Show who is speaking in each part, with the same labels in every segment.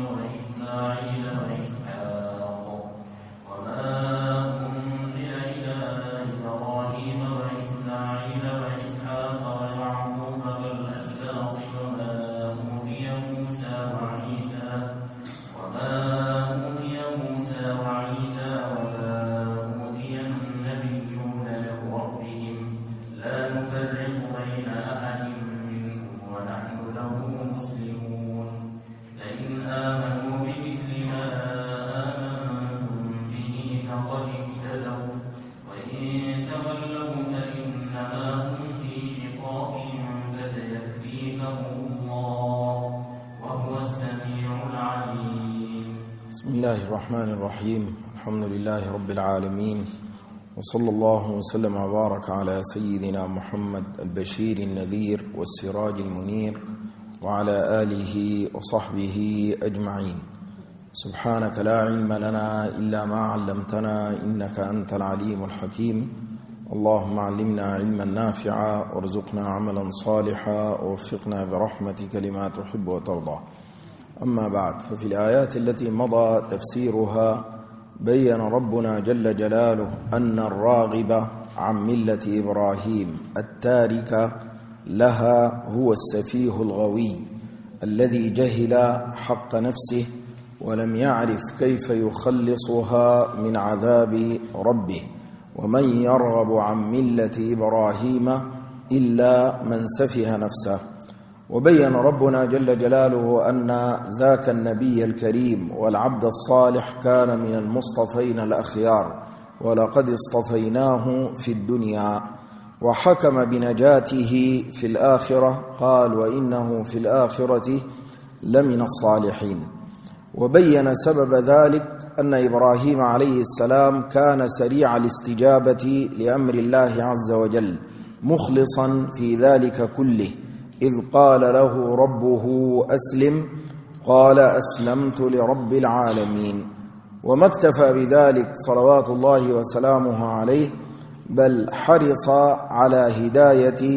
Speaker 1: وإسماعيل وإسحاق وما أنزل إلى إبراهيم وإسماعيل وإسحاق ويعقوب والأسباط وما أوتي موسى وعيسى وما أوتي النبيون من ربهم لا نفرق بين أحد منهم ونحن له مسلمون لئن آمنوا بمثل ما آمنتم به فقد اهتدوا وإن تولوا فإنما هم في شقاق فسيكفيكهم الله وهو السميع العليم.
Speaker 2: بسم الله الرحمن الرحيم. الحمد لله رب العالمين، وصلى الله وسلم وبارك على سيدنا محمد البشير النذير والسراج المنير وعلى آله وصحبه أجمعين. سبحانك لا علم لنا إلا ما علمتنا إنك أنت العليم الحكيم. اللهم علمنا علما نافعا وارزقنا عملا صالحا ووفقنا برحمتك لما تحب وترضى. أما بعد، ففي الآيات التي مضى تفسيرها بين ربنا جل جلاله أن الراغب عن ملة إبراهيم التارك لها هو السفيه الغوي الذي جهل حق نفسه ولم يعرف كيف يخلصها من عذاب ربه. ومن يرغب عن ملة إبراهيم إلا من سفه نفسه. وبين ربنا جل جلاله أن ذاك النبي الكريم والعبد الصالح كان من المصطفين الأخيار، ولقد اصطفيناه في الدنيا، وحكم بنجاته في الآخرة، قال وإنه في الآخرة لمن الصالحين. وبين سبب ذلك أن إبراهيم عليه السلام كان سريع الاستجابة لأمر الله عز وجل مخلصا في ذلك كله، إذ قال له ربه أسلم قال أسلمت لرب العالمين. وما اكتفى بذلك صلوات الله وسلامه عليه، بل حرص على هداية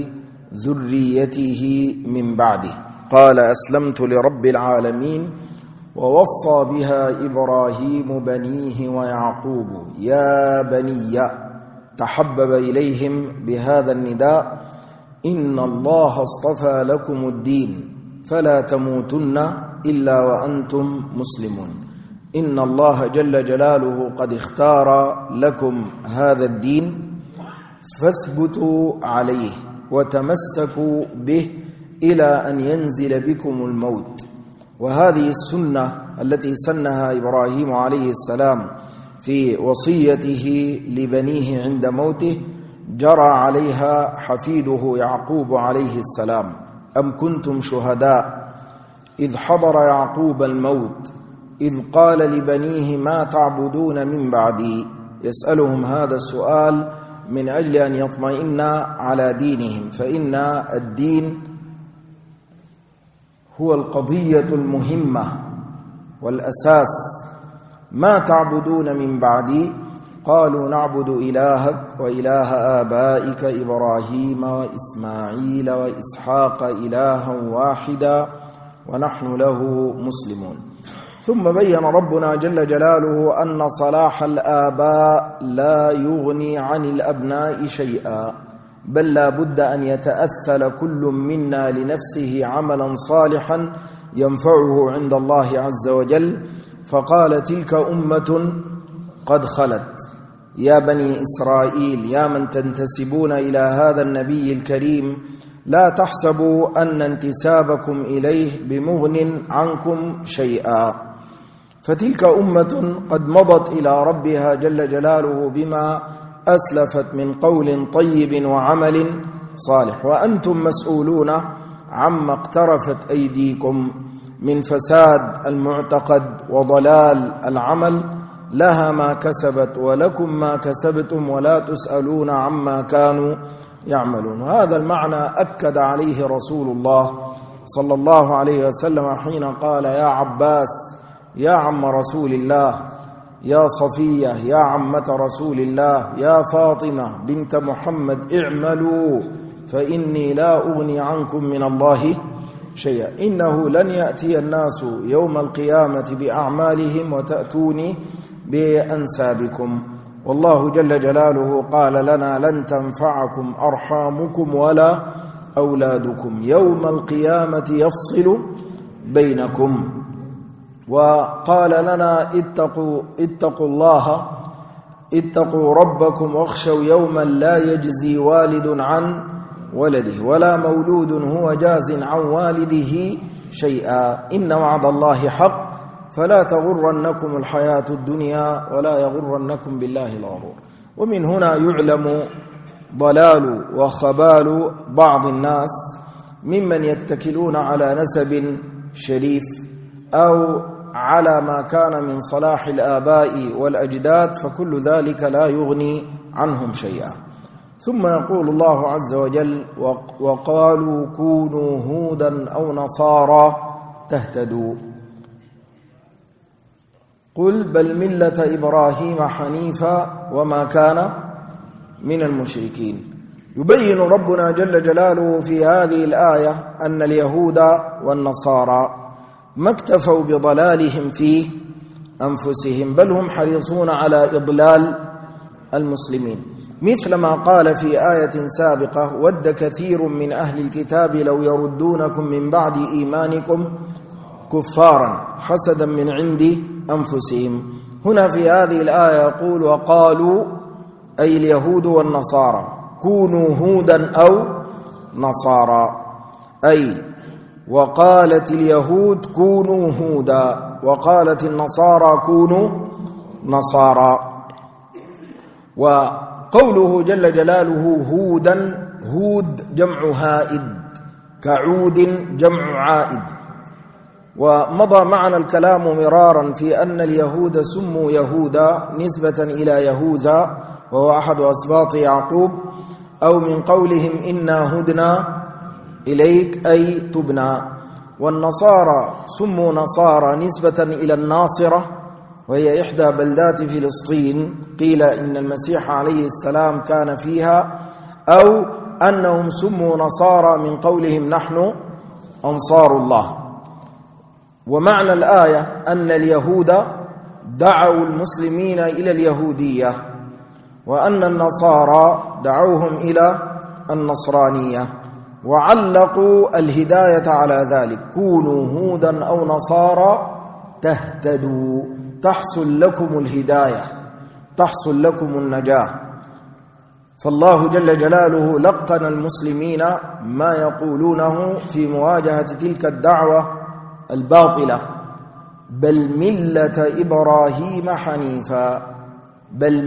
Speaker 2: ذريته من بعده. قال أسلمت لرب العالمين، ووصى بها إبراهيم بنيه ويعقوب يا بني، تحبب إليهم بهذا النداء إن الله اصطفى لكم الدين فلا تموتن إلا وأنتم مسلمون. إن الله جل جلاله قد اختار لكم هذا الدين فاثبتوا عليه وتمسكوا به إلى أن ينزل بكم الموت. وهذه السنة التي سنها إبراهيم عليه السلام في وصيته لبنيه عند موته جرى عليها حفيده يعقوب عليه السلام. أم كنتم شهداء إذ حضر يعقوب الموت إذ قال لبنيه ما تعبدون من بعدي. يسألهم هذا السؤال من أجل أن يطمئن على دينهم، فإن الدين هو القضية المهمة والأساس. ما تعبدون من بعدي؟ قالوا نعبد إلهك وإله آبائك إبراهيم وإسماعيل وإسحاق إلها واحدا ونحن له مسلمون. ثم بين ربنا جل جلاله أن صلاح الآباء لا يغني عن الأبناء شيئا، بل لا بد أن يتأثل كل منا لنفسه عملا صالحا ينفعه عند الله عز وجل. فقال تلك أمة قد خلت. يا بني إسرائيل، يا من تنتسبون إلى هذا النبي الكريم، لا تحسبوا أن انتسابكم إليه بمغن عنكم شيئا، فتلك أمة قد مضت إلى ربها جل جلاله بما أسلفت من قول طيب وعمل صالح، وأنتم مسؤولون عما اقترفت أيديكم من فساد المعتقد وضلال العمل. لها ما كسبت ولكم ما كسبتم ولا تسألون عما كانوا يعملون. هذا المعنى أكد عليه رسول الله صلى الله عليه وسلم حين قال يا عباس يا عم رسول الله، يا صفية يا عمة رسول الله، يا فاطمة بنت محمد اعملوا فإني لا أغني عنكم من الله شيئا إنه لن يأتي الناس يوم القيامة بأعمالهم وتأتوني بأنسابكم والله جل جلاله قال لنا لن تنفعكم أرحامكم ولا أولادكم يوم القيامة يفصل بينكم وقال لنا اتقوا ربكم واخشوا يوما لا يجزي والد عن ولده ولا مولود هو جاز عن والده شيئا إن وعد الله حق فلا تغرنكم الحياة الدنيا ولا يغرنكم بالله الغرور ومن هنا يعلم ضلال وخبال بعض الناس ممن يتكلون على نسب شريف أو على ما كان من صلاح الآباء والأجداد فكل ذلك لا يغني عنهم شيئا ثم يقول الله عز وجل وقالوا كونوا هودا أو نصارى تهتدوا قل بل ملة إبراهيم حنيفا وما كان من المشركين يبين ربنا جل جلاله في هذه الآية أن اليهود والنصارى ما اكتفوا بضلالهم في أنفسهم بل هم حريصون على إضلال المسلمين مثل ما قال في آية سابقة ود كثير من أهل الكتاب لو يردونكم من بعد إيمانكم كفارا حسدا من عند أنفسهم هنا في هذه الآية يقول وقالوا أي اليهود والنصارى كونوا هودا أو نصارى أي وقالت اليهود كونوا هودا وقالت النصارى كونوا نصارى وقوله جل جلاله هودا هود جمع هائد كعود جمع عائد ومضى معنا الكلام مرارا في أن اليهود سموا يهودا نسبة إلى يهوذا وهو أحد أسباط يعقوب أو من قولهم إنا هدنا إليك أي تبنا والنصارى سموا نصارى نسبة إلى الناصرة وهي إحدى بلدات فلسطين قيل إن المسيح عليه السلام كان فيها أو أنهم سموا نصارى من قولهم نحن أنصار الله ومعنى الآية أن اليهود دعوا المسلمين إلى اليهودية وأن النصارى دعوهم إلى النصرانية وعلقوا الهداية على ذلك كونوا هودا أو نصارى تهتدوا تحصل لكم الهداية تحصل لكم النجاة فالله جل جلاله لقن المسلمين ما يقولونه في مواجهة تلك الدعوة الباطلة بل ملة إبراهيم حنيفا بل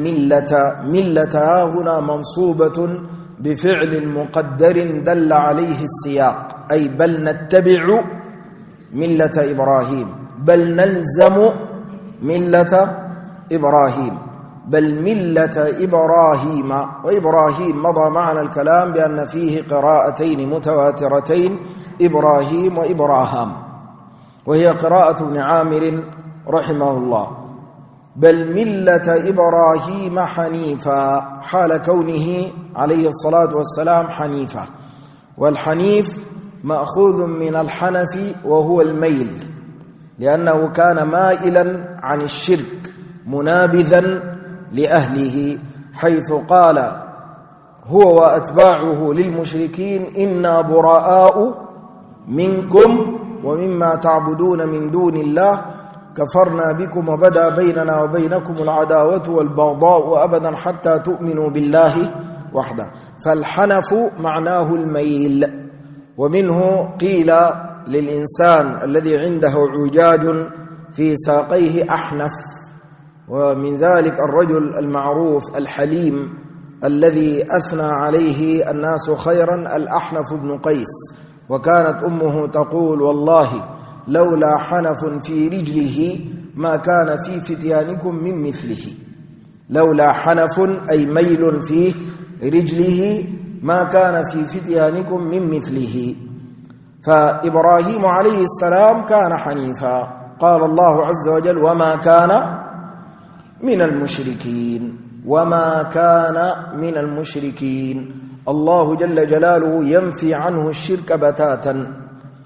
Speaker 2: ملة هنا منصوبة بفعل مقدر دل عليه السياق أي بل نتبع ملة إبراهيم بل نلزم ملة إبراهيم بل ملة إبراهيم وإبراهيم مضى معنا الكلام بأن فيه قراءتين متواترتين إبراهيم وإبراهام وهي قراءة ابن عامر رحمه الله بل ملة إبراهيم حنيفا حال كونه عليه الصلاة والسلام حنيفا والحنيف مأخوذ من الحنف وهو الميل لأنه كان مائلا عن الشرك منابذا لأهله حيث قال هو وأتباعه للمشركين إنا براء منكم ومما تعبدون من دون الله كفرنا بكم وبدا بيننا وبينكم العداوة والبغضاء أبدا حتى تؤمنوا بالله وحده فالحنف معناه الميل ومنه قيل للإنسان الذي عنده عجاج في ساقيه أحنف ومن ذلك الرجل المعروف الحليم الذي أثنى عليه الناس خيرا الأحنف بن قيس وكانت أمه تقول والله لولا حنف في رجله ما كان في فتيانكم من مثله لولا حنف أي ميل في رجله ما كان في فتيانكم من مثله فإبراهيم عليه السلام كان حنيفا قال الله عز وجل وما كان من المشركين وما كان من المشركين الله جل جلاله ينفي عنه الشرك بتاتا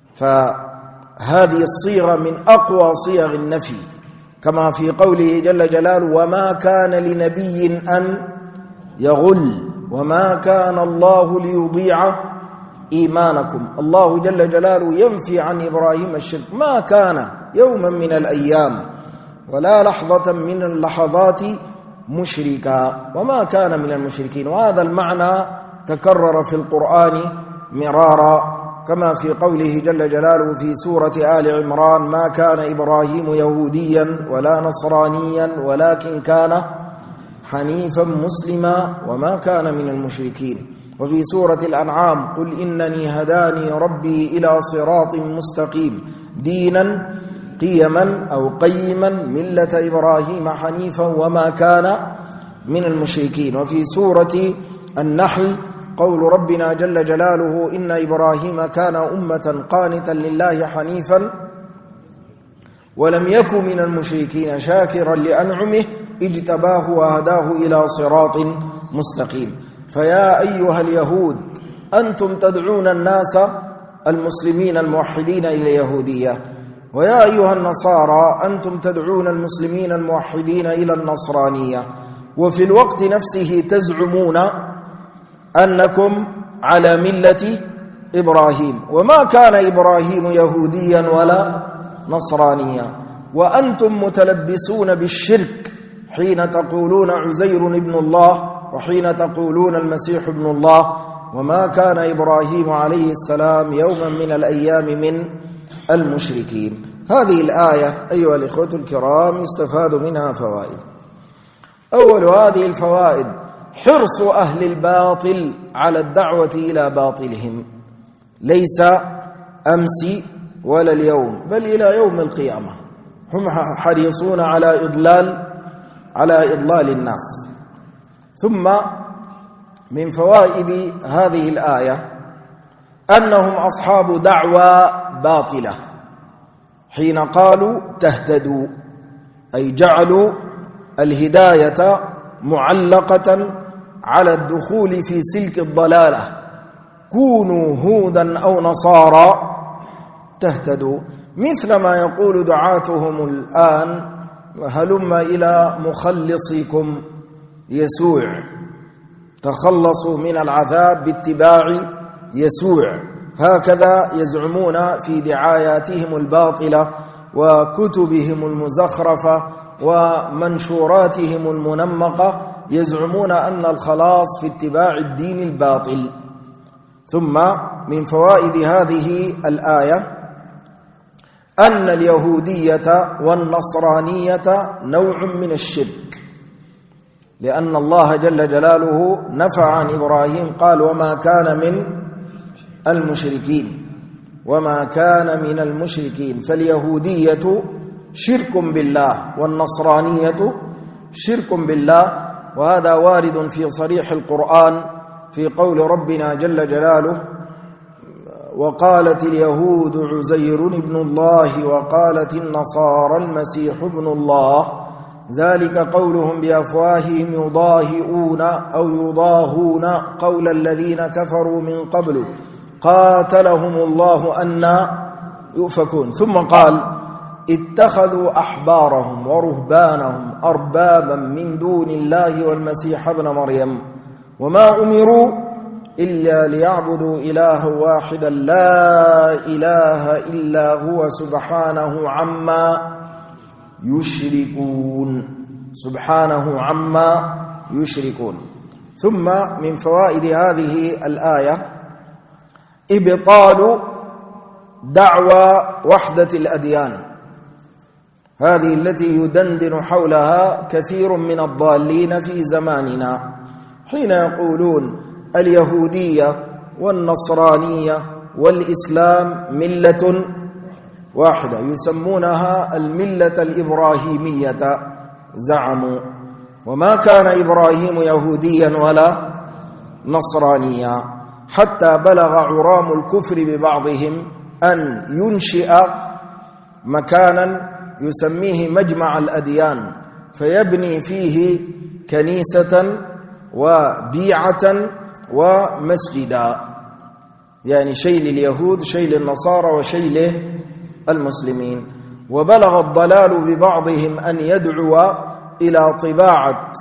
Speaker 2: فهذه الصيغة من أقوى صيغ النفي، كما في قوله جل جلاله: وما كان لنبي أن يغل وما كان الله ليضيع إيمانكم. الله جل جلاله ينفي عن إبراهيم الشرك، ما كان يوما من الأيام ولا لحظة من اللحظات مشركا، وما كان من المشركين. وهذا المعنى تكرر في القرآن مرارا، كما في قوله جل جلاله في سورة آل عمران: ما كان إبراهيم يهوديا ولا نصرانيا ولكن كان حنيفا مسلما وما كان من المشركين. وفي سورة الأنعام: قل إنني هداني ربي إلى صراط مستقيم دينا قيما أو قيما ملة إبراهيم حنيفا وما كان من المشركين. وفي سورة النحل: قول ربنا جل جلاله: إن إبراهيم كان أمة قانتا لله حنيفا ولم يكن من المشركين شاكرا لأنعمه اجتباه وهداه إلى صراط مستقيم. فيا أيها اليهود أنتم تدعون الناس المسلمين الموحدين إلى اليهودية، ويا أيها النصارى أنتم تدعون المسلمين الموحدين إلى النصرانية، وفي الوقت نفسه تزعمون أنكم على ملة إبراهيم، وما كان إبراهيم يهوديا ولا نصرانيا، وأنتم متلبسون بالشرك حين تقولون عزير ابن الله وحين تقولون المسيح ابن الله. وما كان إبراهيم عليه السلام يوما من الأيام من المشركين. هذه الآية أيها الإخوة الكرام يستفاد منها فوائد. أول هذه الفوائد: حرص أهل الباطل على الدعوة إلى باطلهم، ليس أمس ولا اليوم بل إلى يوم القيامة، هم حريصون على إضلال الناس. ثم من فوائد هذه الآية أنهم أصحاب دعوى باطلة حين قالوا تهتدوا، أي جعلوا الهداية معلقة على الدخول في سلك الضلالة، كونوا هودا أو نصارى تهتدوا، مثل ما يقول دعاتهم الآن: هلم إلى مخلصكم يسوع، تخلصوا من العذاب باتباع يسوع. هكذا يزعمون في دعاياتهم الباطلة وكتبهم المزخرفة ومنشوراتهم المنمقة، يزعمون أن الخلاص في اتباع الدين الباطل. ثم من فوائد هذه الآية أن اليهودية والنصرانية نوع من الشرك، لأن الله جل جلاله نفى عن إبراهيم، قال: وما كان من المشركين، وما كان من المشركين. فاليهودية شرك بالله والنصرانية شرك بالله، وهذا وارد في صريح القرآن في قول ربنا جل جلاله: وقالت اليهود عزير ابن الله وقالت النصارى المسيح ابن الله، ذلك قولهم بأفواههم يضاهئون أو يضاهون قول الذين كفروا من قبل قاتلهم الله أنى يؤفكون. ثم قال: اتخذوا أحبارهم ورهبانهم أربابا من دون الله والمسيح ابن مريم وما أمروا إلا ليعبدوا إلها واحدا لا إله إلا هو سبحانه عما يشركون، سبحانه عما يشركون. ثم من فوائد هذه الآية إبطال دعوى وحدة الأديان، هذه التي يدندن حولها كثير من الضالين في زماننا، حين يقولون اليهودية والنصرانية والإسلام ملة واحدة، يسمونها الملة الإبراهيمية زعموا. وما كان إبراهيم يهوديا ولا نصرانيا، حتى بلغ عرام الكفر ببعضهم أن ينشئ مكانا يسميه مجمع الأديان، فيبني فيه كنيسة وبيعة ومسجدا. يعني شيء لليهود شيء للنصارى وشيء للمسلمين. وبلغ الضلال ببعضهم أن يدعو إلى طباعة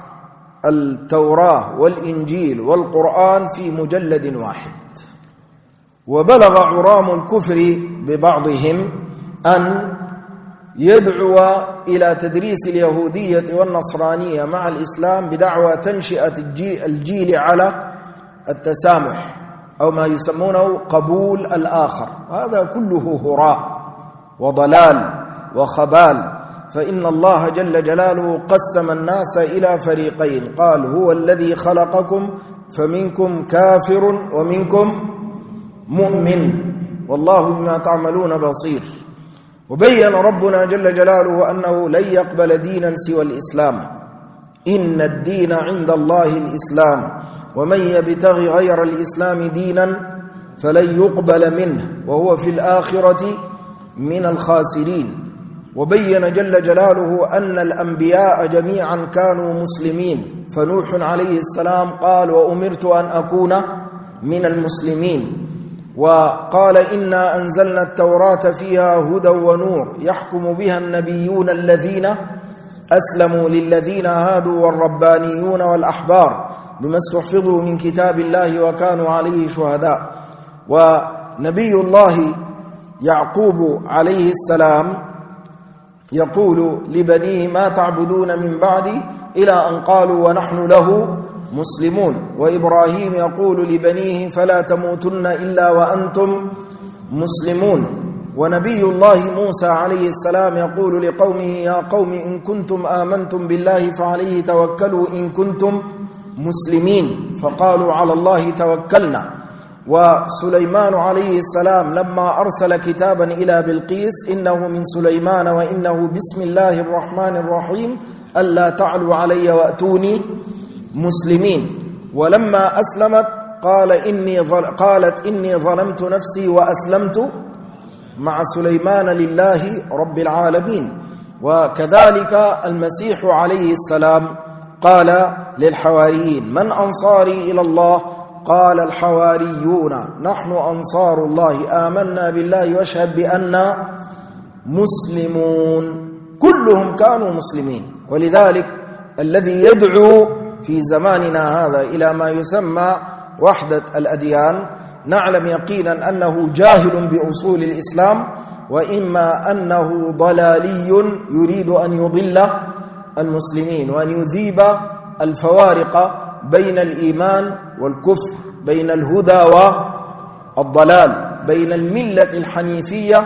Speaker 2: التوراة والإنجيل والقرآن في مجلد واحد. وبلغ عرام الكفر ببعضهم أن يدعو إلى تدريس اليهودية والنصرانية مع الإسلام بدعوى تنشئة الجيل على التسامح أو ما يسمونه قبول الآخر. هذا كله هراء وضلال وخبال. فإن الله جل جلاله قسم الناس إلى فريقين، قال هو الذي خلقكم فمنكم كافر ومنكم مؤمن والله بما تعملون بصير. وبين ربنا جل جلاله أنه لن يقبل دينا سوى الإسلام، إن الدين عند الله الإسلام، ومن يبتغي غير الإسلام دينا فلن يقبل منه وهو في الآخرة من الخاسرين. وبين جل جلاله أن الأنبياء جميعا كانوا مسلمين، فنوح عليه السلام قال وأمرت أن أكون من المسلمين، وقال إنا أنزلنا التوراة فيها هدى ونور يحكم بها النبيون الذين أسلموا للذين هادوا والربانيون والأحبار بما استحفظوا من كتاب الله وكانوا عليه شهداء. ونبي الله يعقوب عليه السلام يقول لبنيه ما تعبدون من بعدي إلى أن قالوا ونحن له مسلمون. وإبراهيم يقول لبنيه فلا تموتن إلا وأنتم مسلمون. ونبي الله موسى عليه السلام يقول لقومه يا قوم إن كنتم آمنتم بالله فعليه توكلوا إن كنتم مسلمين، فقالوا على الله توكلنا. وسليمان عليه السلام لما أرسل كتابا إلى بلقيس إنه من سليمان وإنه بسم الله الرحمن الرحيم ألا تعلوا علي وأتوني مسلمين. ولما أسلمت قالت إني ظلمت نفسي وأسلمت مع سليمان لله رب العالمين. وكذلك المسيح عليه السلام قال للحواريين من أنصاري إلى الله؟ قال الحواريون نحن أنصار الله آمنا بالله واشهد بأننا مسلمون. كلهم كانوا مسلمين. ولذلك الذي يدعو في زماننا هذا إلى ما يسمى وحدة الأديان نعلم يقينا أنه جاهل بأصول الإسلام، وإما أنه ضلالي يريد أن يضل المسلمين وأن يذيب الفوارق بين الإيمان والكفر، بين الهدى والضلال، بين الملة الحنيفية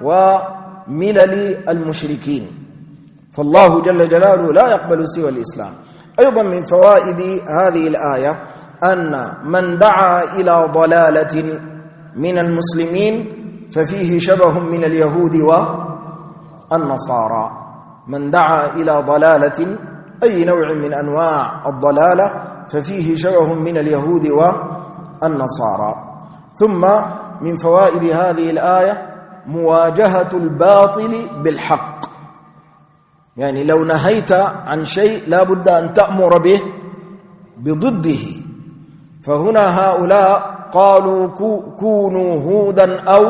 Speaker 2: وملل المشركين. فالله جل جلاله لا يقبل سوى الإسلام. أيضا من فوائد هذه الآية أن من دعا إلى ضلالة من المسلمين ففيه شبه من اليهود والنصارى. من دعا إلى ضلالة أي نوع من أنواع الضلالة ففيه شبه من اليهود والنصارى. ثم من فوائد هذه الآية مواجهة الباطل بالحق، يعني لو نهيت عن شيء لا بد أن تأمر به بضده. فهنا هؤلاء قالوا كونوا هودا أو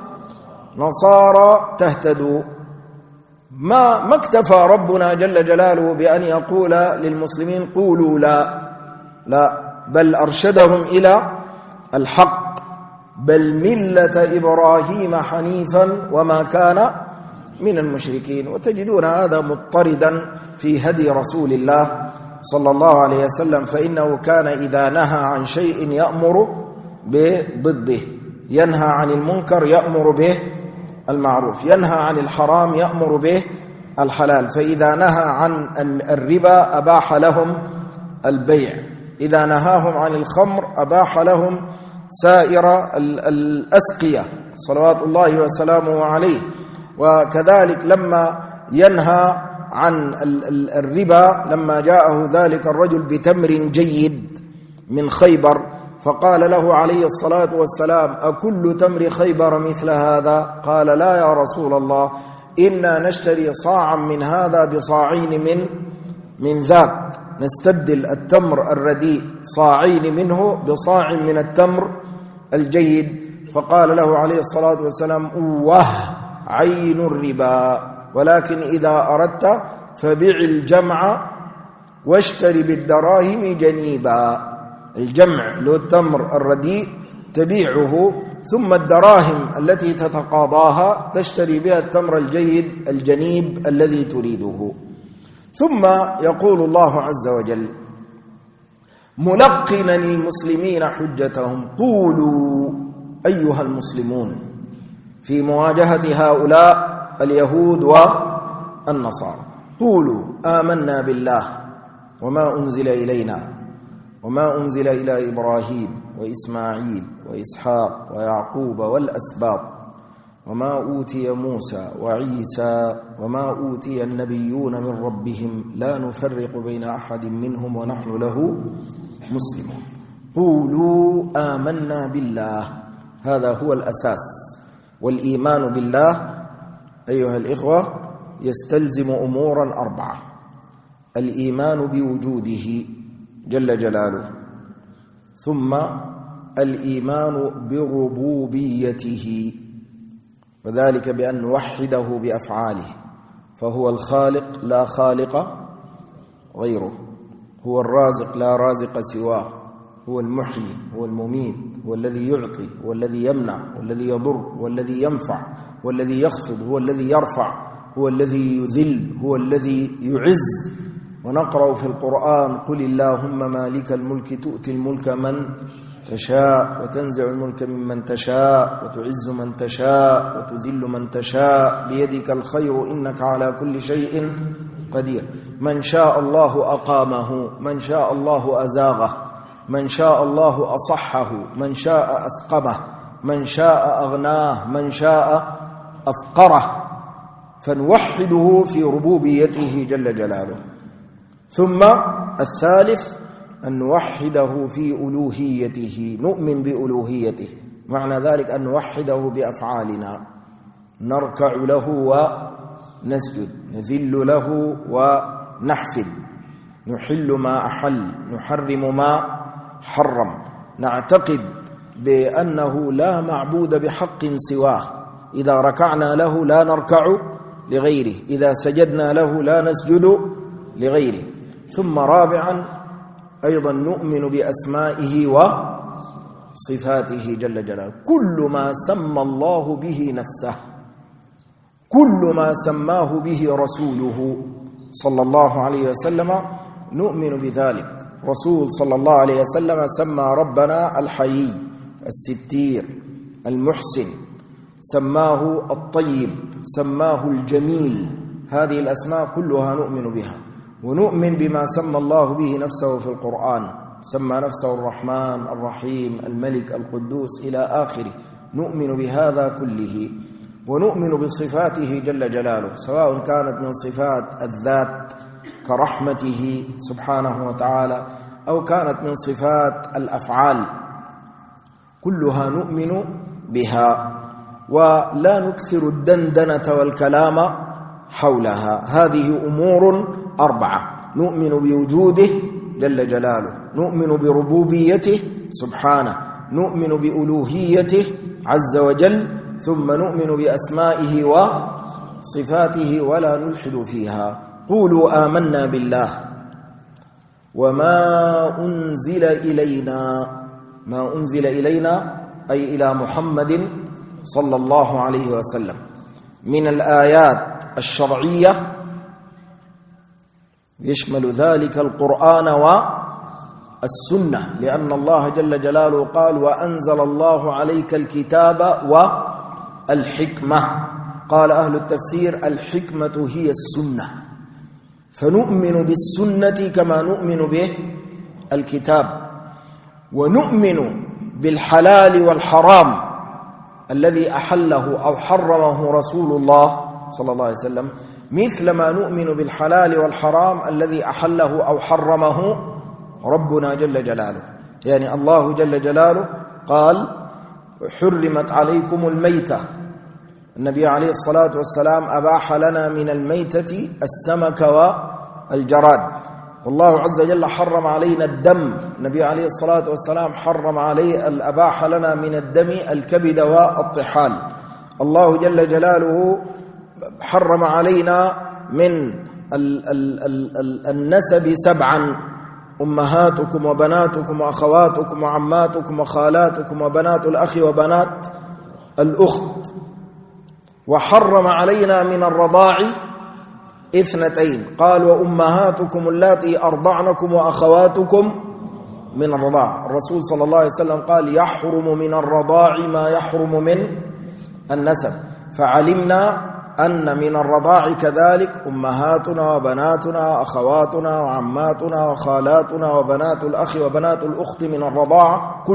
Speaker 2: نصارى تهتدوا. ما اكتفى ربنا جل جلاله بأن يقول للمسلمين قولوا لا، بل أرشدهم إلى الحق، بل ملة إبراهيم حنيفا وما كان من المشركين. وتجدون هذا مضطردا في هدي رسول الله صلى الله عليه وسلم، فإنه كان إذا نهى عن شيء يأمر بضده، ينهى عن المنكر يأمر به المعروف، ينهى عن الحرام يأمر به الحلال. فإذا نهى عن الربا أباح لهم البيع، إذا نهاهم عن الخمر أباح لهم سائر الأسقية صلوات الله وسلامه عليه. وكذلك لما ينهى عن الربا لما جاءه ذلك الرجل بتمر جيد من خيبر فقال له عليه الصلاة والسلام أكل تمر خيبر مثل هذا؟ قال لا يا رسول الله، إنا نشتري صاعا من هذا بصاعين من ذاك، نستبدل التمر الرديء صاعين منه بصاع من التمر الجيد. فقال له عليه الصلاة والسلام: أوه عين الربا، ولكن إذا أردت فبيع الجمع واشتري بالدراهم جنيبا. الجمع له التمر الرديء تبيعه، ثم الدراهم التي تتقاضاها تشتري بها التمر الجيد الجنيب الذي تريده. ثم يقول الله عز وجل ملقنا المسلمين حجتهم: قولوا أيها المسلمون، في مواجهة هؤلاء اليهود والنصارى، قولوا آمنا بالله وما أنزل إلينا وما أنزل إلى إبراهيم وإسماعيل وإسحاق ويعقوب والأسباط وما أوتي موسى وعيسى وما أوتي النبيون من ربهم لا نفرق بين أحد منهم ونحن له مسلمون. قولوا آمنا بالله، هذا هو الأساس. والإيمان بالله أيها الإخوة يستلزم أمورا 4: الإيمان بوجوده جل جلاله، ثم الإيمان بربوبيته، وذلك بأن نوحده بأفعاله، فهو الخالق لا خالق غيره، هو الرازق لا رازق سواه، هو المحيي، هو المميت، هو الذي يعطي، هو الذي يمنع، هو الذي يضر، هو الذي ينفع، هو الذي يخفض، هو الذي يرفع، هو الذي يذل، هو الذي يعز. ونقرأ في القرآن: قل اللهم مالك الملك تؤتي الملك من تشاء وتنزع الملك ممن تشاء وتعز من تشاء وتذل من تشاء بيدك الخير إنك على كل شيء قدير. من شاء الله أقامه، من شاء الله أزاغه، من شاء الله أصحه، من شاء أسقمه، من شاء أغناه، من شاء أفقره. فنوحده في ربوبيته جل جلاله. ثم الثالث أن نوحده في ألوهيته، نؤمن بألوهيته، معنى ذلك أن نوحده بأفعالنا، نركع له ونسجد، نذل له ونحفد، نحل ما أحل، نحرم ما حرم، نعتقد بأنه لا معبود بحق سواه، إذا ركعنا له لا نركع لغيره، إذا سجدنا له لا نسجد لغيره. ثم رابعا أيضا نؤمن بأسمائه وصفاته جل جلاله، كل ما سمى الله به نفسه، كل ما سماه به رسوله صلى الله عليه وسلم نؤمن بذلك. رسول صلى الله عليه وسلم سمى ربنا الحيي، الستير، المحسن، سماه الطيب، سماه الجميل. هذه الأسماء كلها نؤمن بها. ونؤمن بما سمى الله به نفسه في القرآن، سمى نفسه الرحمن، الرحيم، الملك، القدوس إلى آخره، نؤمن بهذا كله. ونؤمن بصفاته جل جلاله، سواء كانت من صفات الذات كرحمته سبحانه وتعالى، أو كانت من صفات الأفعال، كلها نؤمن بها، ولا نكثر الدندنة والكلام حولها. هذه أمور 4: نؤمن بوجوده جل جلاله، نؤمن بربوبيته سبحانه، نؤمن بألوهيته عز وجل، ثم نؤمن بأسمائه وصفاته ولا نلحد فيها. قولوا آمنا بالله وما أنزل إلينا، ما أنزل إلينا أي إلى محمد صلى الله عليه وسلم من الآيات الشرعية، يشمل ذلك القرآن والسنة، لأن الله جل جلاله قال: وأنزل الله عليك الكتاب والحكمة. قال أهل التفسير: الحكمة هي السنة، فنؤمن بالسنة كما نؤمن بالكتاب، ونؤمن بالحلال والحرام الذي أحله أو حرمه رسول الله صلى الله عليه وسلم، مثل ما نؤمن بالحلال والحرام الذي أحله أو حرمه ربنا جل جلاله. يعني الله جل جلاله قال: حرمت عليكم الميتة، النبي عليه الصلاة والسلام أباح لنا من الميتة السمك والجراد، والله عز وجل حرم علينا الدم. النبي عليه الصلاة والسلام حرم عليه الأباح لنا من الدم الكبد والطحال. الله جل جلاله حرم علينا من النسب 7: أمهاتكم وبناتكم وأخواتكم وعماتكم وخالاتكم وبنات الأخ وبنات الأخت. وحرم علينا من الرضاع 2: قال وأمهاتكم اللاتي أرضعنكم وأخواتكم من الرضاع. الرسول صلى الله عليه وسلم قال يحرم من الرضاع ما يحرم من النسب، فعلمنا أن من الرضاع كذلك أمهاتنا وبناتنا أخواتنا وعماتنا وخالاتنا وبنات الأخ وبنات الأخت من الرضاعة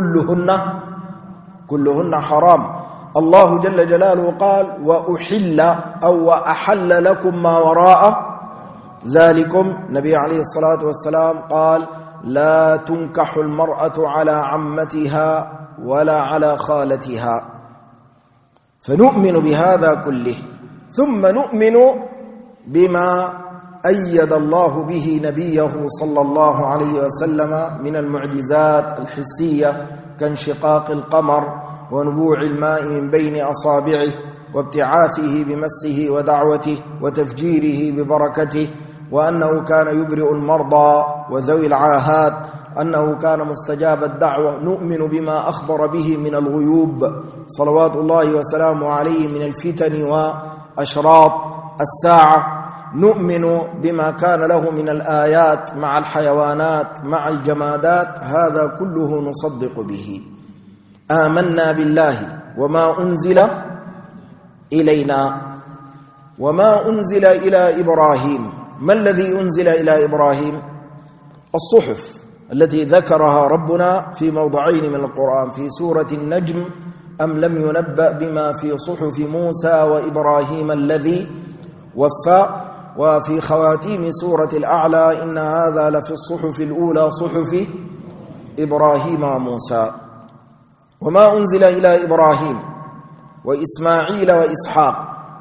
Speaker 2: كلهن حرام. الله جل جلاله قال وأحل أو وأحل لكم ما وراء ذلكم. النبي عليه الصلاة والسلام قال لا تنكح المرأة على عمتها ولا على خالتها. فنؤمن بهذا كله، ثم نؤمن بما أيد الله به نبيه صلى الله عليه وسلم من المعجزات الحسية كانشقاق القمر ونبوع الماء من بين أصابعه وابتعاثه بمسه ودعوته وتفجيره ببركته، وأنه كان يبرئ المرضى وذوي العاهات، أنه كان مستجاب الدعوة. نؤمن بما أخبر به من الغيوب صلوات الله وسلامه عليه من الفتن وأشراط الساعة. نؤمن بما كان له من الآيات مع الحيوانات مع الجمادات، هذا كله نصدق به. آمنا بالله وما أنزل إلينا وما أنزل إلى إبراهيم. ما الذي أنزل إلى إبراهيم؟ الصحف التي ذكرها ربنا في موضعين من القرآن، في سورة النجم أم لم ينبأ بما في صحف موسى وإبراهيم الذي وفى، وفي خواتيم سورة الأعلى إن هذا لفي الصحف الأولى صحف إبراهيم وموسى. وما أنزل إلى إبراهيم وإسماعيل وإسحاق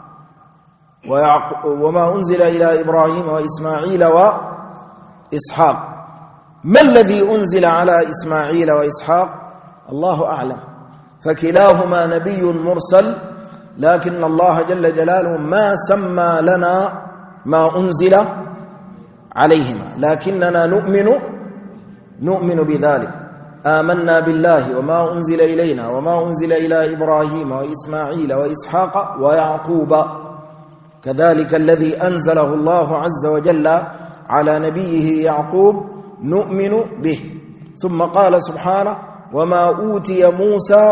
Speaker 2: وما أنزل إلى إبراهيم وإسماعيل وإسحاق. ما الذي أنزل على إسماعيل وإسحاق؟ الله أعلم، فكلاهما نبي مرسل، لكن الله جل جلاله ما سمى لنا ما أنزل عليهما، لكننا نؤمن بذلك. آمنا بالله وما أنزل إلينا وما أنزل إلى إبراهيم وإسماعيل وإسحاق ويعقوب، كذلك الذي أنزله الله عز وجل على نبيه يعقوب نؤمن به. ثم قال سبحانه وما أوتي موسى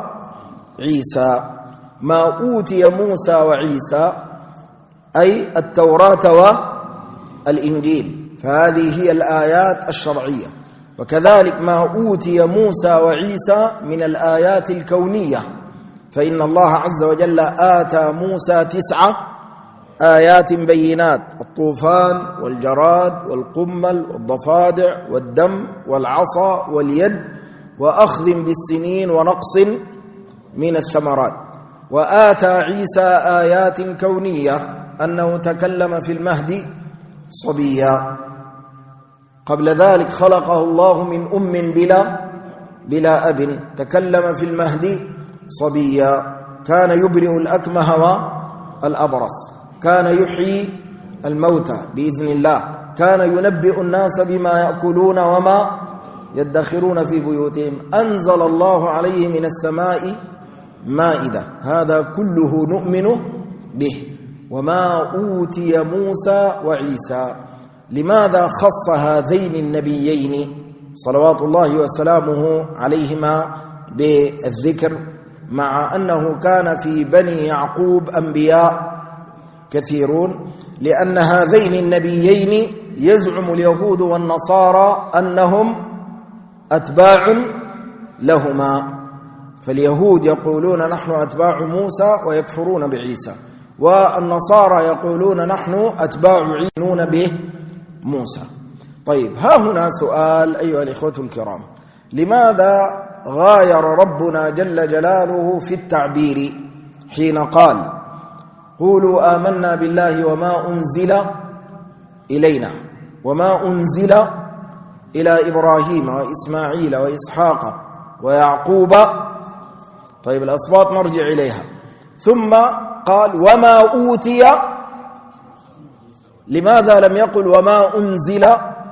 Speaker 2: وعيسى. ما أوتي موسى وعيسى أي التوراة والإنجيل، فهذه هي الآيات الشرعية. وكذلك ما أوتي موسى وعيسى من الآيات الكونية، فإن الله عز وجل آتى موسى 9 آيات بينات: الطوفان والجراد والقمل والضفادع والدم والعصا واليد وأخذ بالسنين ونقص من الثمرات. وآتى عيسى آيات كونية، أنه تكلم في المهد صبيا. قبل ذلك خلقه الله من أم بلا أب، تكلم في المهد صبيا، كان يبرئ الأكمه والأبرص، كان يحيي الموتى بإذن الله، كان ينبئ الناس بما يأكلون وما يدخرون في بيوتهم، أنزل الله عليه من السماء مائدة. هذا كله نؤمن به. وما أوتي موسى وعيسى. لماذا خص هذين النبيين صلوات الله وسلامه عليهما بالذكر، مع أنه كان في بني يعقوب أنبياء كثيرون؟ لأن هذين النبيين يزعم اليهود والنصارى أنهم أتباع لهما. فاليهود يقولون نحن أتباع موسى ويكفرون بعيسى، والنصارى يقولون نحن أتباع عيسى به موسى. طيب، ها هنا سؤال أيها الإخوة الكرام: لماذا غاير ربنا جل جلاله في التعبير حين قال قولوا آمنا بالله وما أنزل إلينا؟ وما أنزل إلى إبراهيم وإسماعيل وإسحاق ويعقوب. طيب الأسباط نرجع إليها. ثم قال وما أوتي، لماذا لم يقل وما أنزل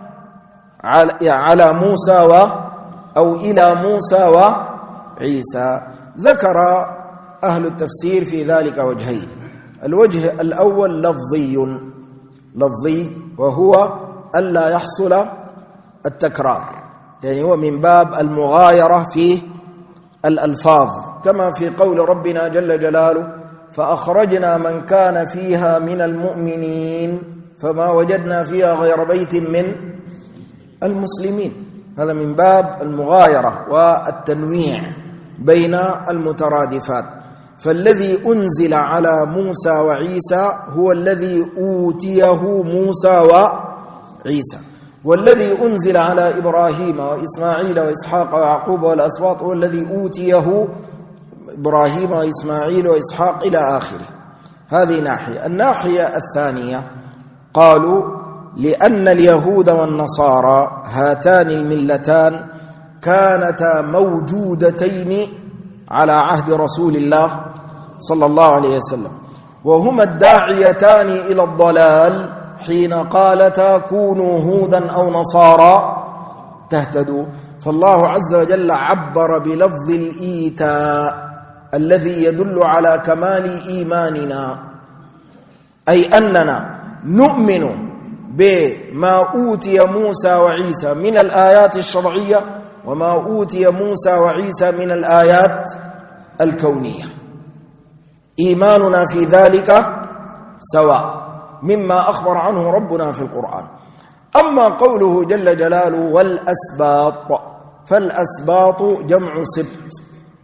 Speaker 2: على موسى أو إلى موسى وعيسى؟ ذكر أهل التفسير في ذلك وجهين. الوجه الأول لفظي، وهو ألا يحصل التكرار، يعني هو من باب المغايرة في الألفاظ، كما في قول ربنا جل جلاله فأخرجنا من كان فيها من المؤمنين فما وجدنا فيها غير بيت من المسلمين. هذا من باب المغايرة والتنويع بين المترادفات. فالذي أنزل على موسى وعيسى هو الذي أوتيه موسى وعيسى، والذي أنزل على إبراهيم وإسماعيل وإسحاق ويعقوب والأسباط هو الذي أوتيه إبراهيم وإسماعيل وإسحاق إلى آخره. هذه ناحية. الناحية الثانية قالوا لأن اليهود والنصارى هاتان الملتان كانتا موجودتين على عهد رسول الله صلى الله عليه وسلم، وهما الداعيتان إلى الضلال حين قالتا كونوا هودا أو نصارى تهتدوا. فالله عز وجل عبر بلفظ الإيتاء الذي يدل على كمال إيماننا، أي أننا نؤمن بما أوتي موسى وعيسى من الآيات الشرعية وما أوتي موسى وعيسى من الآيات الكونية. إيماننا في ذلك سواء مما أخبر عنه ربنا في القرآن. أما قوله جل جلاله والأسباط، فالأسباط جمع سبط،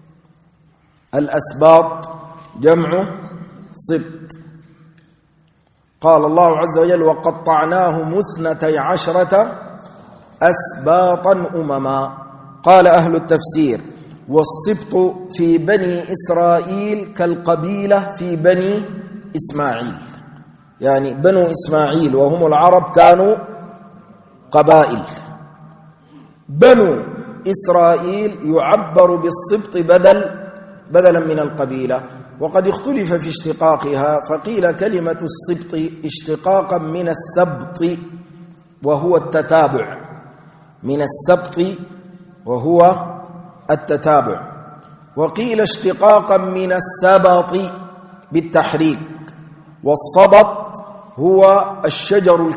Speaker 2: الأسباط جمع سبط. قال الله عز وجل وقطعناهم 12 أسباطا أمما. قال أهل التفسير والسبط في بني إسرائيل كالقبيلة في بني إسماعيل، يعني بنو إسماعيل وهم العرب كانوا قبائل. بنو إسرائيل يعبر بالسبط بدلا من القبيلة، وقد اختلف في اشتقاقها، فقيل كلمة السبط اشتقاقا من السبط وهو التتابع، من السبط وهو التتابع، وقيل اشتقاقا من السبط بالتحريك، والصبط هو الشجر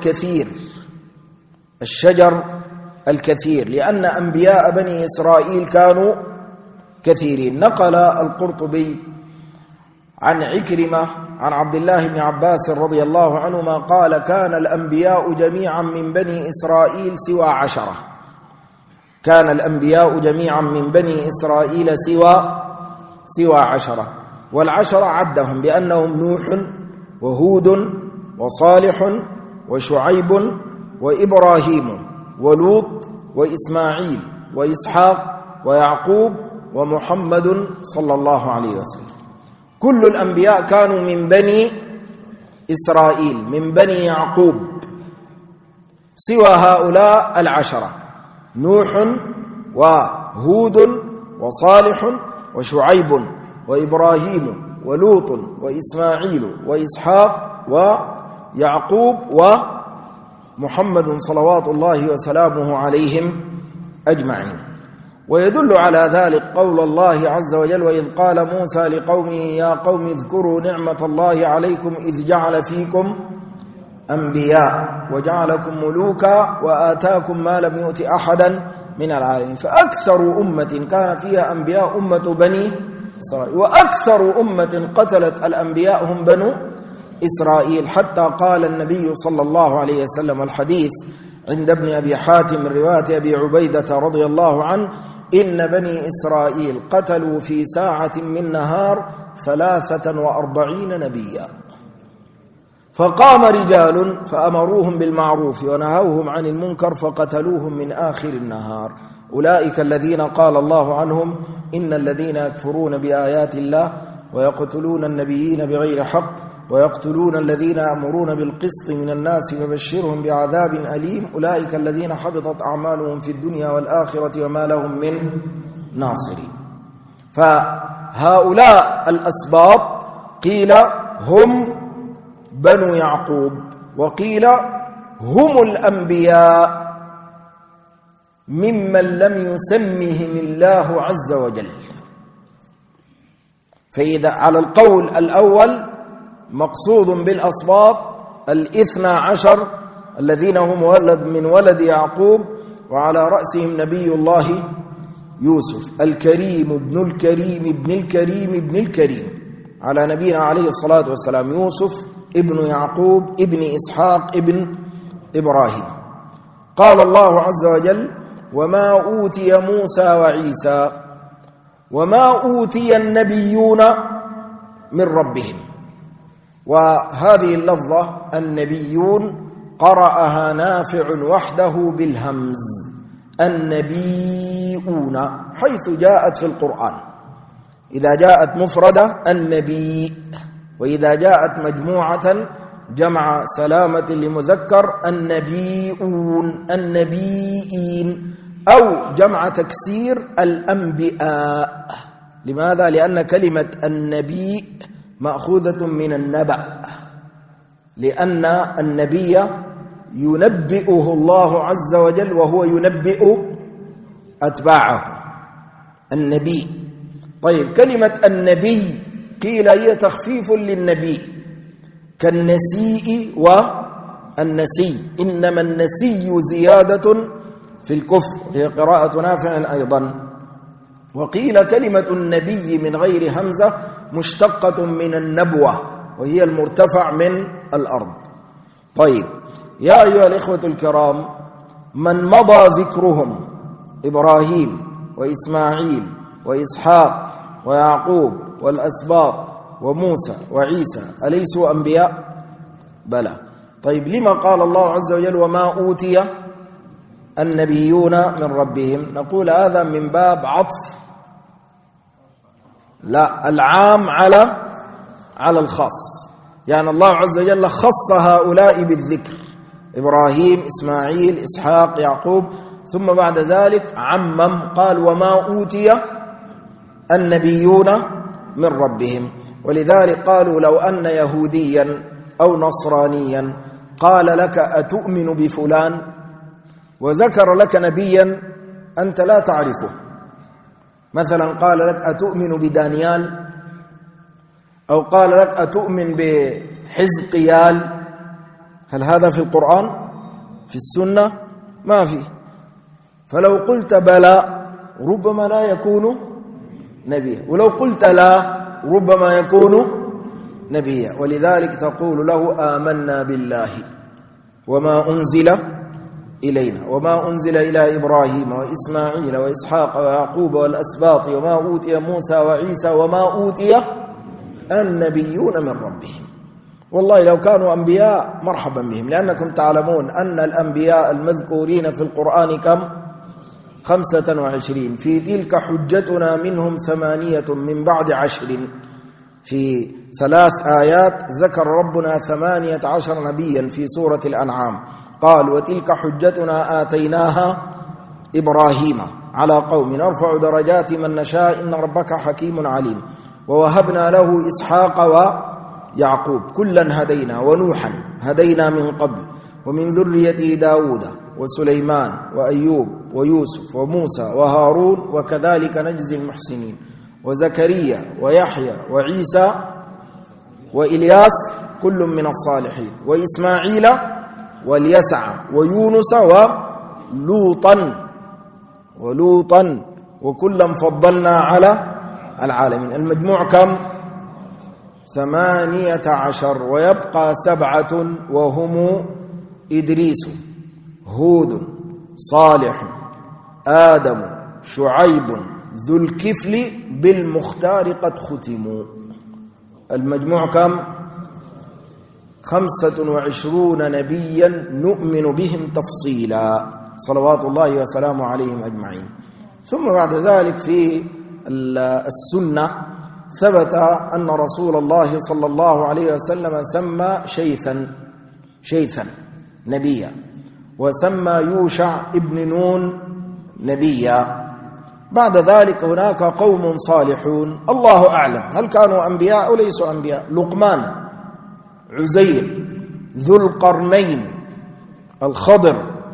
Speaker 2: الكثير، لأن أنبياء بني إسرائيل كانوا كثيرين. نقل القرطبي عن عكرمة عن عبد الله بن عباس رضي الله عنهما قال كان الأنبياء جميعا من بني إسرائيل سوى 10، كان الأنبياء جميعا من بني إسرائيل سوى 10، وال10 عدهم بأنهم نوح وهود وصالح وشعيب وإبراهيم ولوط وإسماعيل وإسحاق ويعقوب ومحمد صلى الله عليه وسلم. كل الأنبياء كانوا من بني إسرائيل، من بني يعقوب، سوى هؤلاء 10 نوح وهود وصالح وشعيب وإبراهيم ولوط وإسماعيل وإسحاق ويعقوب ومحمد صلوات الله وسلامه عليهم أجمعين. ويدل على ذلك قول الله عز وجل وإذ قال موسى لقومه يا قوم اذكروا نعمة الله عليكم إذ جعل فيكم أنبياء وجعلكم ملوكا وآتاكم ما لم يؤت أحدا من العالمين. فأكثر أمة كان فيها أنبياء أمة بني إسرائيل، وأكثر أمة قتلت الأنبياء هم بنو إسرائيل، حتى قال النبي صلى الله عليه وسلم الحديث عند ابن أبي حاتم من رواية أبي عبيدة رضي الله عنه إن بني إسرائيل قتلوا في ساعة من نهار 43 نبيا، فقام رجال فأمروهم بالمعروف ونهوهم عن المنكر فقتلوهم من آخر النهار. أولئك الذين قال الله عنهم إن الذين يكفرون بآيات الله ويقتلون النبيين بغير حق ويقتلون الذين يأمرون بالقسط من الناس فبشرهم بعذاب أليم أولئك الذين حبطت أعمالهم في الدنيا والآخرة وما لهم من ناصرين. فهؤلاء الأسباط قيل هم بنو يعقوب، وقيل هم الأنبياء ممن لم يسمهم الله عز وجل. فإذا على القول الأول مقصود بالأسباط 12 الذين هم ولد من ولد يعقوب، وعلى رأسهم نبي الله يوسف الكريم ابن الكريم ابن الكريم ابن الكريم، على نبينا عليه الصلاة والسلام يوسف ابن يعقوب ابن إسحاق ابن إبراهيم. قال الله عز وجل وما أوتي موسى وعيسى وما أوتي النبيون من ربهم. وهذه اللفظة النبيون قرأها نافع وحده بالهمز، النبيون، حيث جاءت في القرآن. إذا جاءت مفردة النبي، وإذا جاءت مجموعة جمع سلامة لمذكر النبيون النبيين، أو جمع تكسير الأنبياء. لماذا؟ لأن كلمة النبي مأخوذة من النبأ، لأن النبي ينبئه الله عز وجل وهو ينبئ أتباعه النبي. طيب، كلمة النبي قيل هي تخفيف للنبي كالنسيء والنسي، إنما النسي زيادة في الكفر، هي قراءة نافع أيضا. وقيل كلمة النبي من غير همزة مشتقة من النبوة، وهي المرتفع من الأرض. طيب، يا أيها الإخوة الكرام، من مضى ذكرهم إبراهيم وإسماعيل وإسحاق ويعقوب والأسباط وموسى وعيسى أليسوا أنبياء؟ بلى. طيب، لما قال الله عز وجل وما أوتي النبيون من ربهم؟ نقول هذا من باب عطف، لا، العام على الخاص. يعني الله عز وجل خص هؤلاء بالذكر، إبراهيم إسماعيل إسحاق يعقوب، ثم بعد ذلك عمم قال وما أوتي النبيون من ربهم. ولذلك قالوا لو أن يهوديا أو نصرانيا قال لك أتؤمن بفلان وذكر لك نبيا أنت لا تعرفه، مثلا قال لك أتؤمن بدانيال، أو قال لك أتؤمن بحزقيال، هل هذا في القرآن؟ في السنة؟ ما في. فلو قلت بلى ربما لا يكون نبيا، ولو قلت لا ربما يكون نبيا. ولذلك تقول له آمنا بالله وما أنزل إلينا وما أنزل إلى إبراهيم وإسماعيل وإسحاق ويعقوب والأسباط وما أوتي موسى وعيسى وما أوتي النبيون من ربهم. والله لو كانوا أنبياء مرحبا بهم، لأنكم تعلمون أن الأنبياء المذكورين في القرآن كم؟ 25. في تلك حجتنا منهم 8 من بعد 10. في 3 آيات ذكر ربنا 18 نبيا في سورة الأنعام. قال وتلك حجتنا آتيناها إبراهيم على قوم نرفع درجات من نشاء إن ربك حكيم عليم. ووهبنا له إسحاق ويعقوب كلا هدينا ونوحا هدينا من قبل ومن ذريته داود وسليمان وأيوب ويوسف وموسى وهارون وكذلك نجزي المحسنين وزكريا ويحيى وعيسى وإلياس كل من الصالحين وإسماعيل واليسع ويونس ولوطا وكلا فضلنا على العالمين. المجموع كم؟ 18. ويبقى 7 وهم إدريس هود صالح آدم شعيب ذو الكفل بالمختار قد ختموا. المجموع كم؟ 25 نبيا نؤمن بهم تفصيلا صلوات الله وسلامه عليهم أجمعين. ثم بعد ذلك في السنة ثبت أن رسول الله صلى الله عليه وسلم سمى شيثا نبيا، وسمى يوشع ابن نون نبيا. بعد ذلك هناك قوم صالحون الله أعلم هل كانوا أنبياء أو ليسوا أنبياء، لقمان، عزير، ذو القرنين، الخضر،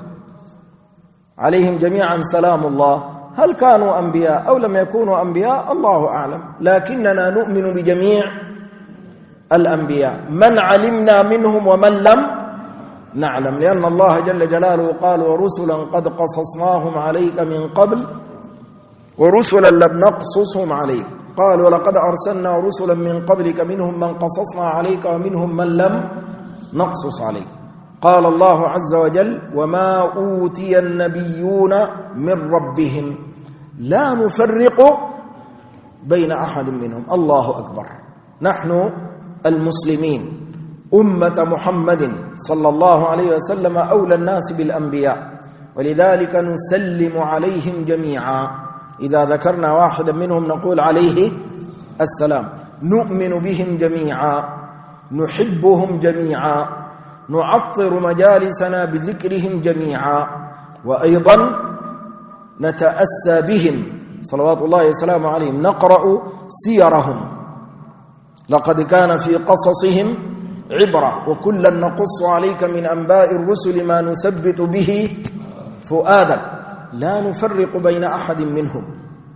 Speaker 2: عليهم جميعا سلام الله، هل كانوا أنبياء أو لم يكونوا أنبياء الله أعلم، لكننا نؤمن بجميع الأنبياء من علمنا منهم ومن لم نعلم، لأن الله جل جلاله قال ورسلا قد قصصناهم عليك من قبل ورسلا لم نقصصهم عليك، قال ولقد أرسلنا رسلا من قبلك منهم من قصصنا عليك ومنهم من لم نقصص عليك. قال الله عز وجل وما أوتي النبيون من ربهم لا نفرق بين أحد منهم. الله أكبر. نحن المسلمين أمة محمد صلى الله عليه وسلم أولى الناس بالأنبياء، ولذلك نسلم عليهم جميعا، إذا ذكرنا واحدا منهم نقول عليه السلام، نؤمن بهم جميعا، نحبهم جميعا، نعطر مجالسنا بذكرهم جميعا، وأيضا نتأسى بهم صلوات الله وسلامه عليهم، نقرأ سيرهم، لقد كان في قصصهم عبرة وكلا نقص عليك من أنباء الرسل ما نثبت به فؤادك، لا نفرق بين أحد منهم.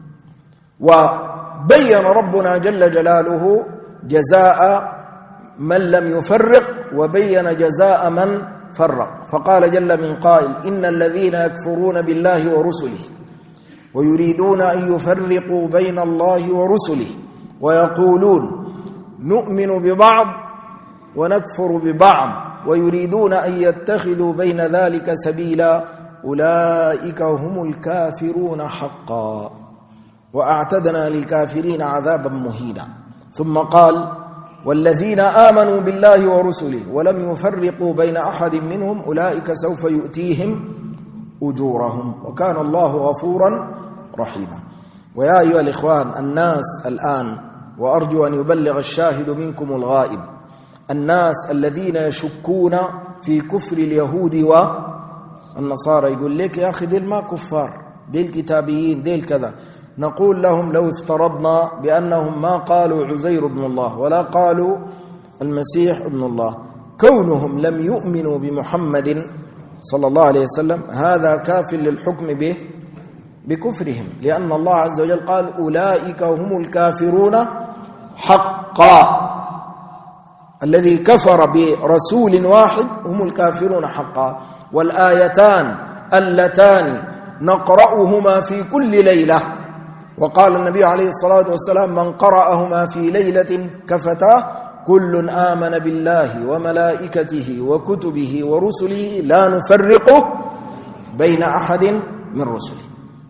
Speaker 2: وبين ربنا جل جلاله جزاء من لم يفرق وبين جزاء من فرق، فقال جل من قائل إن الذين يكفرون بالله ورسله ويريدون أن يفرقوا بين الله ورسله ويقولون نؤمن ببعض ونكفر ببعض ويريدون أن يتخذوا بين ذلك سبيلا أولئك هم الكافرون حقا وأعتدنا للكافرين عذابا مهينا. ثم قال والذين آمنوا بالله ورسله ولم يفرقوا بين أحد منهم أولئك سوف يؤتيهم أجورهم وكان الله غفورا رحيما. ويا أيها الإخوان، الناس الآن، وأرجو أن يبلغ الشاهد منكم الغائب، الناس الذين يشكون في كفر اليهود والنصارى، يقول لك يا أخي ديل ما كفار، ديل كتابيين، ديل كذا، نقول لهم لو افترضنا بأنهم ما قالوا عزير ابن الله ولا قالوا المسيح ابن الله، كونهم لم يؤمنوا بمحمد صلى الله عليه وسلم هذا كاف للحكم به بكفرهم، لأن الله عز وجل قال أولئك هم الكافرون حقا، الذي كفر برسول واحد هم الكافرون حقا. والآيتان اللتان نقرأهما في كل ليلة، وقال النبي عليه الصلاة والسلام من قرأهما في ليلة كفتا كل آمن بالله وملائكته وكتبه ورسله لا نفرق بين أحد من رسله.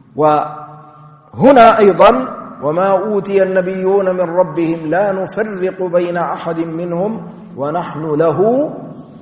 Speaker 2: وهنا أيضا وما أوتي النبيون من ربهم لا نفرق بين أحد منهم ونحن له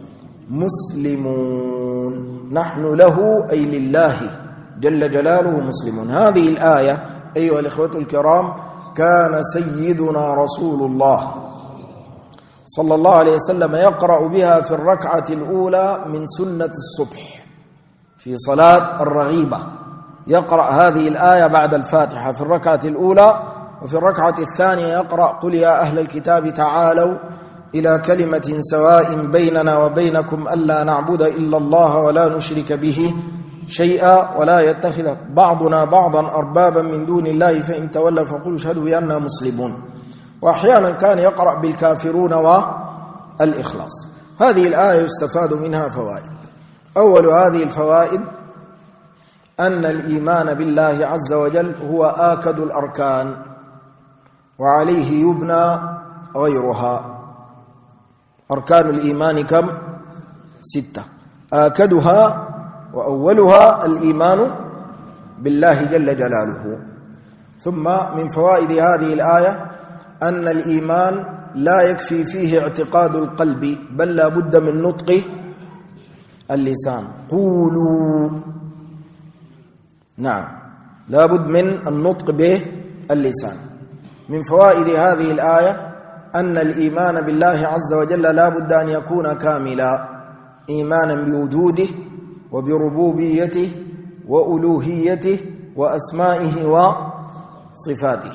Speaker 2: مسلمون، نحن له أي لله جل جلاله مسلمون. هذه الآية أيها الإخوة الكرام كان سيدنا رسول الله صلى الله عليه وسلم يقرأ بها في الركعة الأولى من سنة الصبح في صلاة الرغيبة، يقرأ هذه الآية بعد الفاتحة في الركعة الأولى، وفي الركعة الثانية يقرأ قل يا أهل الكتاب تعالوا إلى كلمة سواء بيننا وبينكم ألا نعبد إلا الله ولا نشرك به شيئا ولا يتخذ بعضنا بعضا أربابا من دون الله فإن تولوا فقولوا اشهدوا بأننا مسلمون. وأحيانا كان يقرأ بالكافرون والإخلاص. هذه الآية يستفاد منها فوائد. أول هذه الفوائد أن الإيمان بالله عز وجل هو آكد الأركان وعليه يبنى غيرها. أركان الإيمان كم؟ 6، آكدها وأولها الإيمان بالله جل جلاله. ثم من فوائد هذه الآية أن الإيمان لا يكفي فيه اعتقاد القلب، بل لا بد من نطق اللسان. قولوا، نعم، لا بد من النطق به اللسان. من فوائد هذه الآية أن الإيمان بالله عز وجل لا بد أن يكون كاملا، إيمانا بوجوده وبربوبيته وألوهيته وأسمائه وصفاته.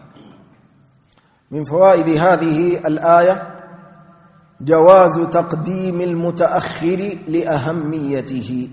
Speaker 2: من فوائد هذه الآية جواز تقديم المتأخر لأهميته،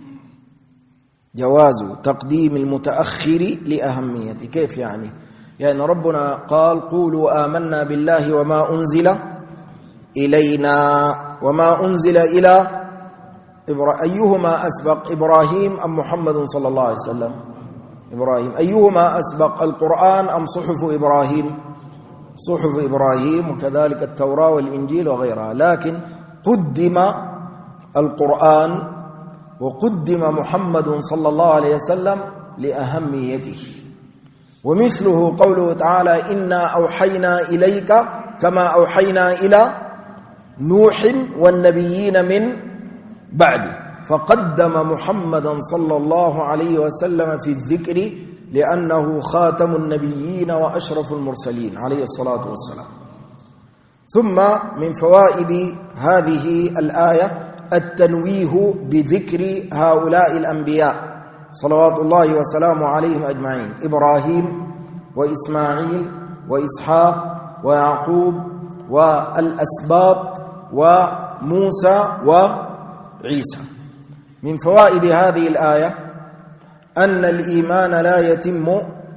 Speaker 2: جواز تقديم المتأخر لأهميته. كيف يعني؟ يعني ربنا قال قولوا آمنا بالله وما أنزل إلينا وما أنزل إلى أيهما أسبق، إبراهيم أم محمد صلى الله عليه وسلم؟ إبراهيم. أيهما أسبق، القرآن أم صحف إبراهيم؟ صحف إبراهيم، وكذلك التوراة والإنجيل وغيرها. لكن قدم القرآن وقدم محمد صلى الله عليه وسلم لأهميته. ومثله قوله تعالى إنا أوحينا إليك كما أوحينا إلى نوح والنبيين من بعده، فقدم محمدا صلى الله عليه وسلم في الذكر لأنه خاتم النبيين وأشرف المرسلين عليه الصلاة والسلام. ثم من فوائد هذه الآية التنويه بذكر هؤلاء الأنبياء صلوات الله وسلامه عليهم أجمعين، إبراهيم وإسماعيل وإسحاق ويعقوب والأسباط وموسى وعيسى. من فوائد هذه الآية أن الإيمان لا يتم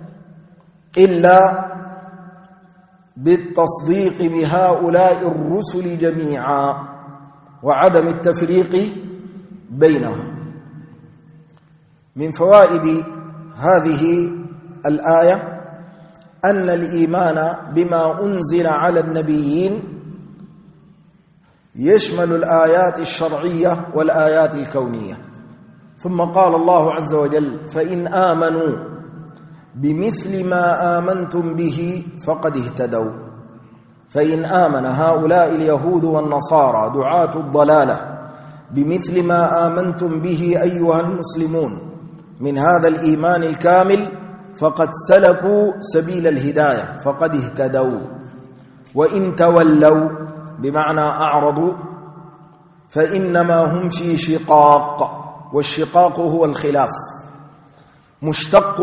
Speaker 2: إلا بالتصديق بهؤلاء الرسل جميعا وعدم التفريق بينهم. من فوائد هذه الآية أن الإيمان بما أنزل على النبيين يشمل الآيات الشرعية والآيات الكونية. ثم قال الله عز وجل فإن آمنوا بمثل ما آمنتم به فقد اهتدوا. فإن آمن هؤلاء اليهود والنصارى دعاة الضلالة بمثل ما آمنتم به أيها المسلمون من هذا الإيمان الكامل فقد سلكوا سبيل الهداية فقد اهتدوا. وإن تولوا بمعنى أعرضوا فإنما هم في شقاق، والشقاق هو الخلاف، مشتق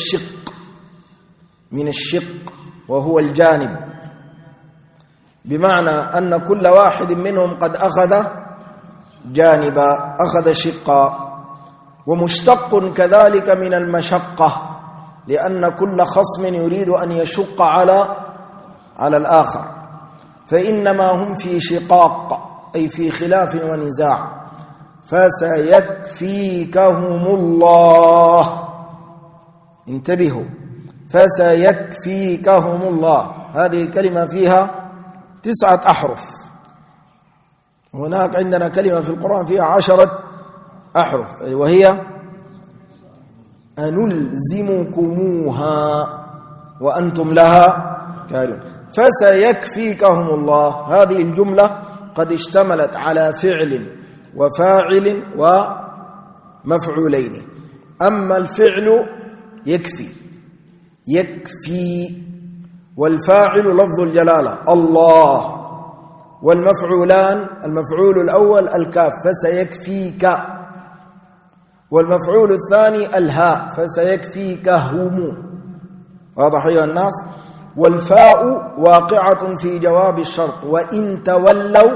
Speaker 2: من الشق وهو الجانب، بمعنى أن كل واحد منهم قد أخذ جانبا، أخذ شقا. ومشتق كذلك من المشقة، لأن كل خصم يريد أن يشق على الآخر. فإنما هم في شقاق أي في خلاف ونزاع. فسيكفيكهم الله، انتبهوا، فسيكفيكهم الله. هذه الكلمة فيها 9 أحرف. هناك عندنا كلمة في القرآن فيها 10 أحرف، وهي أنلزمكموها وأنتم لها كارهون. فسيكفيكهم الله، هذه الجملة قد اشتملت على فعل وفاعل ومفعولين. أما الفعل يكفي، والفاعل لفظ الجلالة الله، والمفعولان المفعول الأول الكاف فسيكفيك، والمفعول الثاني الهاء فسيكفيكهم. واضح أيها الناس؟ والفاء واقعة في جواب الشرط، وإن تولوا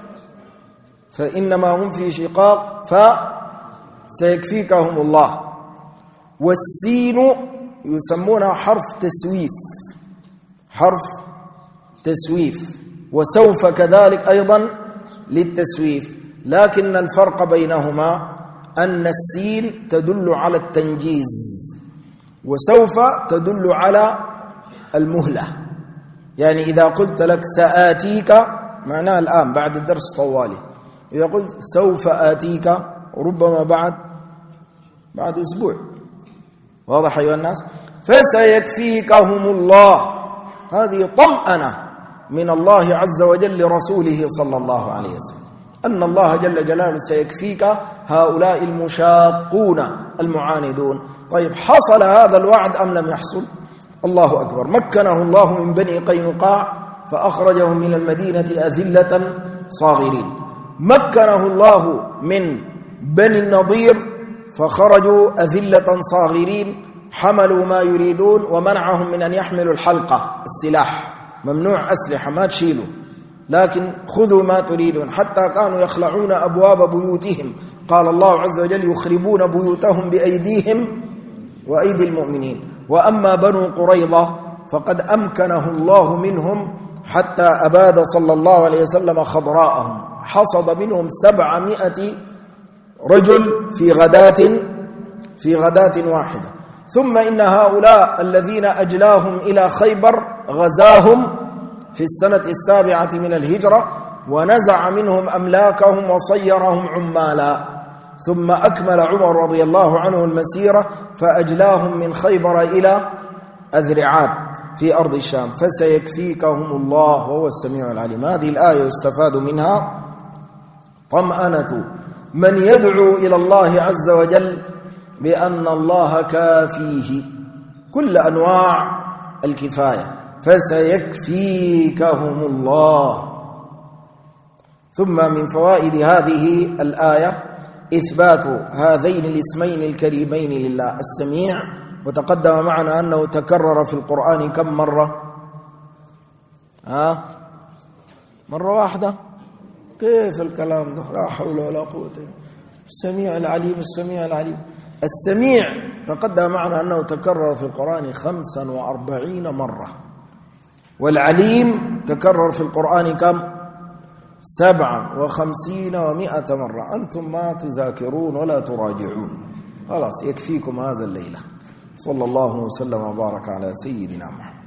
Speaker 2: فإنما هم في شقاق فسيكفيكهم الله. والسين يسمونها حرف تسويف، وسوف كذلك أيضا للتسويف، لكن الفرق بينهما أن السين تدل على التنجيز وسوف تدل على المهلة. يعني إذا قلت لك سآتيك معناه الآن بعد الدرس طوالي، إذا قلت سوف آتيك ربما بعد أسبوع. واضح أيها الناس؟ فسيكفيكهم الله، هذه طمأنة من الله عز وجل لرسوله صلى الله عليه وسلم أن الله جل جلاله سيكفيك هؤلاء المشاقون المعاندون. طيب، حصل هذا الوعد أم لم يحصل؟ الله أكبر. مكنه الله من بني قينقاع فأخرجهم من المدينة أذلة صاغرين. مكنه الله من بني النضير فخرجوا أذلة صاغرين، حملوا ما يريدون، ومنعهم من أن يحملوا الحلقة السلاح، ممنوع أسلحة ما تشيلوا، لكن خذوا ما تريدون، حتى كانوا يخلعون أبواب بيوتهم. قال الله عز وجل: يخربون بيوتهم بأيديهم وأيدي المؤمنين. وأما بنو قريظة فقد أمكنه الله منهم حتى أباد صلى الله عليه وسلم خضراءهم، حصد منهم 700 رجل في غداة واحدة. ثم إن هؤلاء الذين أجلاهم إلى خيبر غزاهم في السنة 7 من الهجرة، ونزع منهم أملاكهم وصيرهم عمالا. ثم أكمل عمر رضي الله عنه المسيرة فأجلاهم من خيبر إلى أذرعات في أرض الشام. فسيكفيكهم الله وهو السميع العليم. هذه الآية يستفاد منها طمأنة من يدعو إلى الله عز وجل بأن الله كافيه كل أنواع الكفاية. فسيكفيكهم الله. ثم من فوائد هذه الآية إثبات هذين الاسمين الكريمين لله: السميع، وتقدم معنا أنه تكرر في القرآن كم مرة؟ مرة واحدة. كيف الكلام ده؟ لا حول ولا قوة. السميع العليم، السميع العليم. السميع تقدم معنا أنه تكرر في القرآن 45 مرة، والعليم تكرر في القرآن كم؟ 57 و100 مرة. أنتم ما تذاكرون ولا تراجعون. خلاص يكفيكم هذا الليلة. صلى الله وسلم وبارك على سيدنا محمد.